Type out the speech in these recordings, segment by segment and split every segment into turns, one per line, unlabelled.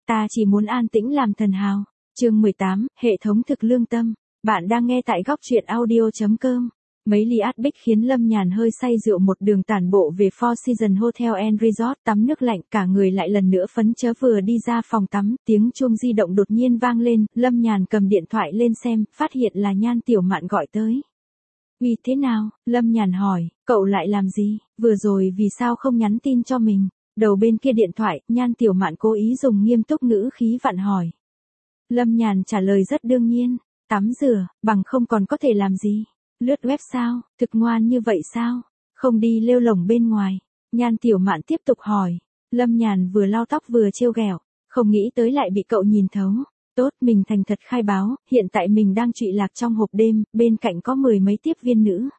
Ta chỉ muốn an tĩnh làm thần hào. Chương 18, hệ thống thực lương tâm. Bạn đang nghe tại góc truyện audio.com. Mấy ly át bích khiến Lâm Nhàn hơi say rượu một đường tản bộ về Four Seasons Hotel and Resort tắm nước lạnh, cả người lại lần nữa phấn chớ. Vừa đi ra phòng tắm, tiếng chuông di động đột nhiên vang lên, Lâm Nhàn cầm điện thoại lên xem, phát hiện là Nhan Tiểu Mạn gọi tới. Vì thế nào? Lâm Nhàn hỏi, cậu lại làm gì? Vừa rồi vì sao không nhắn tin cho mình? Đầu bên kia điện thoại, Nhan Tiểu Mạn cố ý dùng nghiêm túc ngữ khí vặn hỏi. Lâm Nhàn trả lời rất đương nhiên, tắm rửa, bằng không còn có thể làm gì? Lướt web sao? Thực ngoan như vậy sao? Không đi lêu lổng bên ngoài. Nhan Tiểu Mạn tiếp tục hỏi. Lâm Nhàn vừa lau tóc vừa trêu ghẹo, không nghĩ tới lại bị cậu nhìn thấu. Tốt, mình thành thật khai báo, hiện tại mình đang trụy lạc trong hộp đêm, bên cạnh có 10 mấy tiếp viên nữ.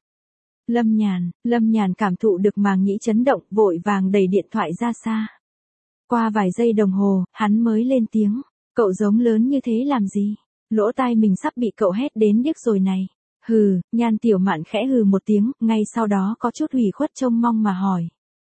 Lâm Nhàn cảm thụ được màng nhĩ chấn động, vội vàng đẩy điện thoại ra xa. Qua vài giây đồng hồ, hắn mới lên tiếng. Cậu giống lớn như thế làm gì? Lỗ tai mình sắp bị cậu hét đến điếc rồi này. Hừ, Nhan Tiểu Mạn khẽ hừ một tiếng, ngay sau đó có chút ủy khuất trông mong mà hỏi.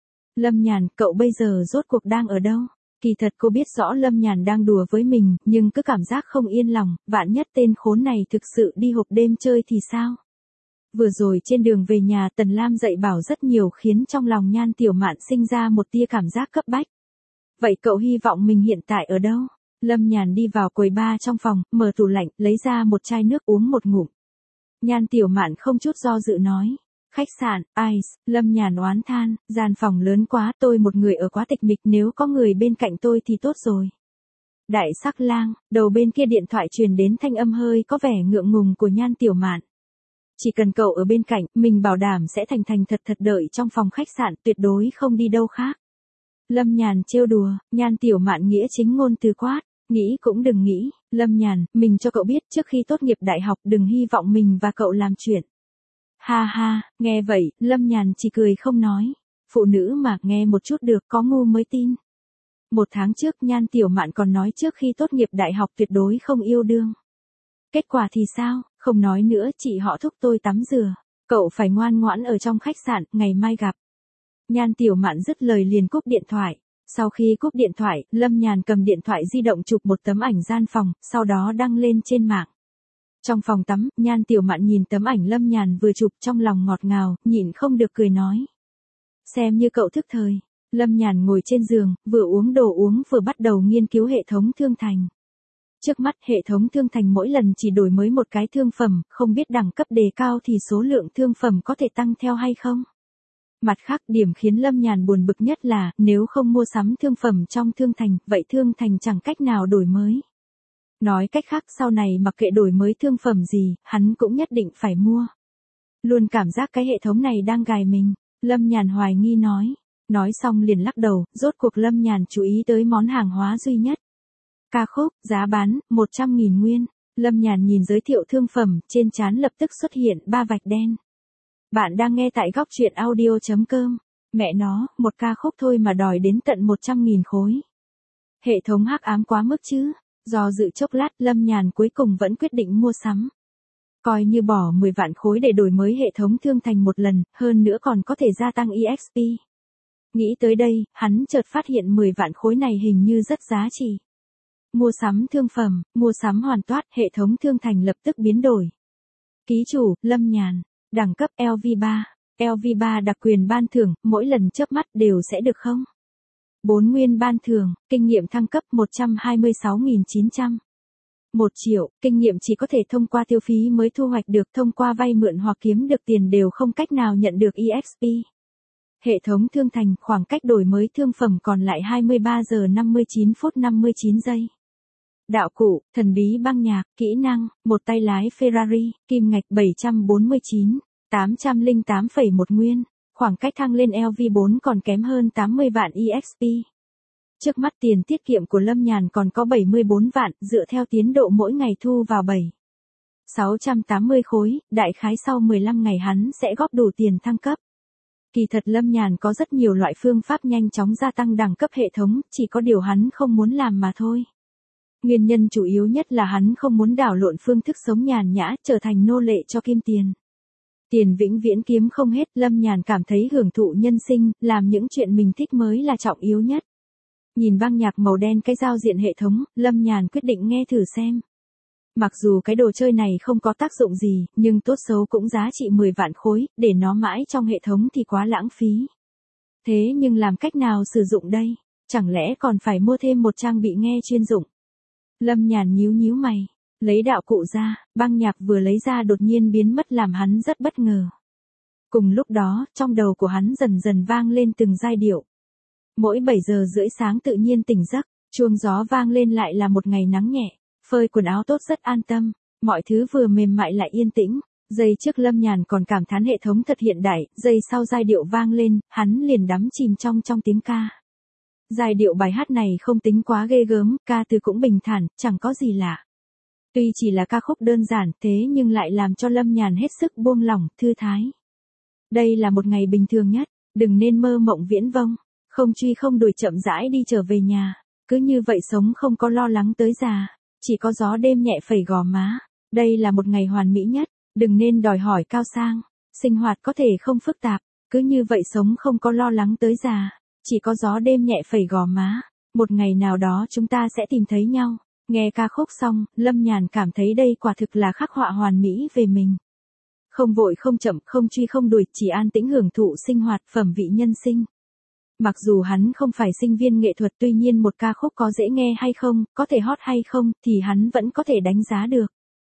Lâm Nhàn, cậu bây giờ rốt cuộc đang ở đâu? Kỳ thật cô biết rõ Lâm Nhàn đang đùa với mình, nhưng cứ cảm giác không yên lòng, vạn nhất tên khốn này thực sự đi hộp đêm chơi thì sao? Vừa rồi trên đường về nhà Tần Lam dạy bảo rất nhiều khiến trong lòng Nhan Tiểu Mạn sinh ra một tia cảm giác cấp bách. Vậy cậu hy vọng mình hiện tại ở đâu? Lâm Nhàn đi vào quầy bar trong phòng, mở tủ lạnh, lấy ra một chai nước uống một ngụm. Nhan Tiểu Mạn không chút do dự nói. Khách sạn, Ice. Lâm Nhàn oán than, gian phòng lớn quá, tôi một người ở quá tịch mịch, nếu có người bên cạnh tôi thì tốt rồi. Đại Sắc Lang. Đầu bên kia điện thoại truyền đến thanh âm hơi có vẻ ngượng ngùng của Nhan Tiểu Mạn. Chỉ cần cậu ở bên cạnh, mình bảo đảm sẽ thành thành thật thật đợi trong phòng khách sạn, tuyệt đối không đi đâu khác. Lâm Nhàn trêu đùa, Nhan Tiểu Mạn nghĩa chính ngôn từ quát. Nghĩ cũng đừng nghĩ, Lâm Nhàn, mình cho cậu biết trước khi tốt nghiệp đại học đừng hy vọng mình và cậu làm chuyện. Ha ha, nghe vậy, Lâm Nhàn chỉ cười không nói. Phụ nữ mà, nghe một chút được, có ngu mới tin. 1 tháng trước Nhan Tiểu Mạn còn nói trước khi tốt nghiệp đại học tuyệt đối không yêu đương. Kết quả thì sao? Không nói nữa, chị họ thúc tôi tắm rửa. Cậu phải ngoan ngoãn ở trong khách sạn, ngày mai gặp. Nhan Tiểu Mạn dứt lời liền cúp điện thoại. Sau khi cúp điện thoại, Lâm Nhàn cầm điện thoại di động chụp một tấm ảnh gian phòng, sau đó đăng lên trên mạng. Trong phòng tắm, Nhan Tiểu Mạn nhìn tấm ảnh Lâm Nhàn vừa chụp trong lòng ngọt ngào, nhịn không được cười nói. Xem như cậu thức thời. Lâm Nhàn ngồi trên giường, vừa uống đồ uống vừa bắt đầu nghiên cứu hệ thống thương thành. Trước mắt hệ thống thương thành mỗi lần chỉ đổi mới một cái thương phẩm, không biết đẳng cấp đề cao thì số lượng thương phẩm có thể tăng theo hay không. Mặt khác, điểm khiến Lâm Nhàn buồn bực nhất là, nếu không mua sắm thương phẩm trong thương thành, vậy thương thành chẳng cách nào đổi mới. Nói cách khác, sau này mặc kệ đổi mới thương phẩm gì, hắn cũng nhất định phải mua. Luôn cảm giác cái hệ thống này đang gài mình, Lâm Nhàn hoài nghi nói. Nói xong liền lắc đầu, rốt cuộc Lâm Nhàn chú ý tới món hàng hóa duy nhất. Ca khúc, giá bán, 100.000 nguyên. Lâm Nhàn nhìn giới thiệu thương phẩm, trên trán lập tức xuất hiện 3 vạch đen. Bạn đang nghe tại góc truyện audio.com. Mẹ nó, một ca khúc thôi mà đòi đến tận 100.000 khối. Hệ thống hắc ám quá mức chứ. Do dự chốc lát, Lâm Nhàn cuối cùng vẫn quyết định mua sắm. Coi như bỏ 10 vạn khối để đổi mới hệ thống thương thành một lần, hơn nữa còn có thể gia tăng EXP. Nghĩ tới đây, hắn chợt phát hiện 10 vạn khối này hình như rất giá trị. Mua sắm thương phẩm, mua sắm hoàn tất, hệ thống thương thành lập tức biến đổi. Ký chủ, Lâm Nhàn. Đẳng cấp LV3. LV3 đặc quyền ban thưởng, mỗi lần chớp mắt đều sẽ được không? 4 nguyên ban thưởng, kinh nghiệm thăng cấp 126.900. 1 triệu, kinh nghiệm chỉ có thể thông qua tiêu phí mới thu hoạch được, thông qua vay mượn hoặc kiếm được tiền đều không cách nào nhận được EXP. Hệ thống thương thành, khoảng cách đổi mới thương phẩm còn lại 23 giờ 59 phút 59 giây. Đạo cụ, thần bí băng nhạc, kỹ năng, một tay lái Ferrari, kim ngạch 749, 808,1 nguyên, khoảng cách thăng lên LV4 còn kém hơn 80 vạn EXP. Trước mắt tiền tiết kiệm của Lâm Nhàn còn có 74 vạn, dựa theo tiến độ mỗi ngày thu vào 680 khối, đại khái sau 15 ngày hắn sẽ góp đủ tiền thăng cấp. Kỳ thật Lâm Nhàn có rất nhiều loại phương pháp nhanh chóng gia tăng đẳng cấp hệ thống, chỉ có điều hắn không muốn làm mà thôi. Nguyên nhân chủ yếu nhất là hắn không muốn đảo lộn phương thức sống nhàn nhã, trở thành nô lệ cho kim tiền. Tiền vĩnh viễn kiếm không hết, Lâm Nhàn cảm thấy hưởng thụ nhân sinh, làm những chuyện mình thích mới là trọng yếu nhất. Nhìn băng nhạc màu đen cái giao diện hệ thống, Lâm Nhàn quyết định nghe thử xem. Mặc dù cái đồ chơi này không có tác dụng gì, nhưng tốt xấu cũng giá trị 10 vạn khối, để nó mãi trong hệ thống thì quá lãng phí. Thế nhưng làm cách nào sử dụng đây? Chẳng lẽ còn phải mua thêm một trang bị nghe chuyên dụng? Lâm Nhàn nhíu nhíu mày, lấy đạo cụ ra, băng nhạc vừa lấy ra đột nhiên biến mất làm hắn rất bất ngờ. Cùng lúc đó, trong đầu của hắn dần dần vang lên từng giai điệu. Mỗi 7 giờ rưỡi sáng tự nhiên tỉnh giấc, chuông gió vang lên lại là một ngày nắng nhẹ, phơi quần áo tốt rất an tâm, mọi thứ vừa mềm mại lại yên tĩnh. Giây trước Lâm Nhàn còn cảm thán hệ thống thật hiện đại, giây sau giai điệu vang lên, hắn liền đắm chìm trong tiếng ca. Giai điệu bài hát này không tính quá ghê gớm, ca từ cũng bình thản, chẳng có gì lạ. Tuy chỉ là ca khúc đơn giản thế nhưng lại làm cho Lâm Nhàn hết sức buông lỏng, thư thái. Đây là một ngày bình thường nhất, đừng nên mơ mộng viễn vông, không truy không đuổi chậm rãi đi trở về nhà, cứ như vậy sống không có lo lắng tới già, chỉ có gió đêm nhẹ phẩy gò má. Đây là một ngày hoàn mỹ nhất, đừng nên đòi hỏi cao sang, sinh hoạt có thể không phức tạp, cứ như vậy sống không có lo lắng tới già, chỉ có gió đêm nhẹ phẩy gò má. Một ngày nào đó chúng ta sẽ tìm thấy nhau. Nghe ca khúc xong, Lâm Nhàn cảm thấy đây quả thực là khắc họa hoàn mỹ về mình. Không vội không chậm, không truy không đuổi, chỉ an tĩnh hưởng thụ sinh hoạt, phẩm vị nhân sinh. Mặc dù hắn không phải sinh viên nghệ thuật, tuy nhiên một ca khúc có dễ nghe hay không, có thể hot hay không, thì hắn vẫn có thể đánh giá được.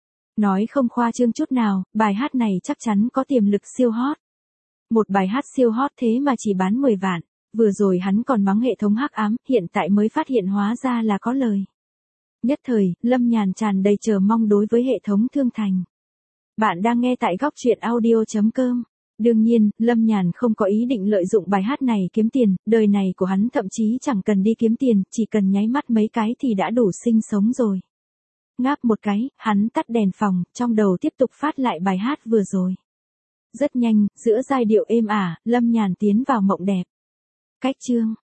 Nói không khoa trương chút nào, bài hát này chắc chắn có tiềm lực siêu hot. Một bài hát siêu hot thế mà chỉ bán 10 vạn. Vừa rồi hắn còn mắng hệ thống hắc ám, hiện tại mới phát hiện hóa ra là có lời. Nhất thời, Lâm Nhàn tràn đầy chờ mong đối với hệ thống thương thành. Bạn đang nghe tại góc truyện audio.com. Đương nhiên, Lâm Nhàn không có ý định lợi dụng bài hát này kiếm tiền, đời này của hắn thậm chí chẳng cần đi kiếm tiền, chỉ cần nháy mắt mấy cái thì đã đủ sinh sống rồi. Ngáp một cái, hắn tắt đèn phòng, trong đầu tiếp tục phát lại bài hát vừa rồi. Rất nhanh, giữa giai điệu êm ả, Lâm Nhàn tiến vào mộng đẹp. Cách chương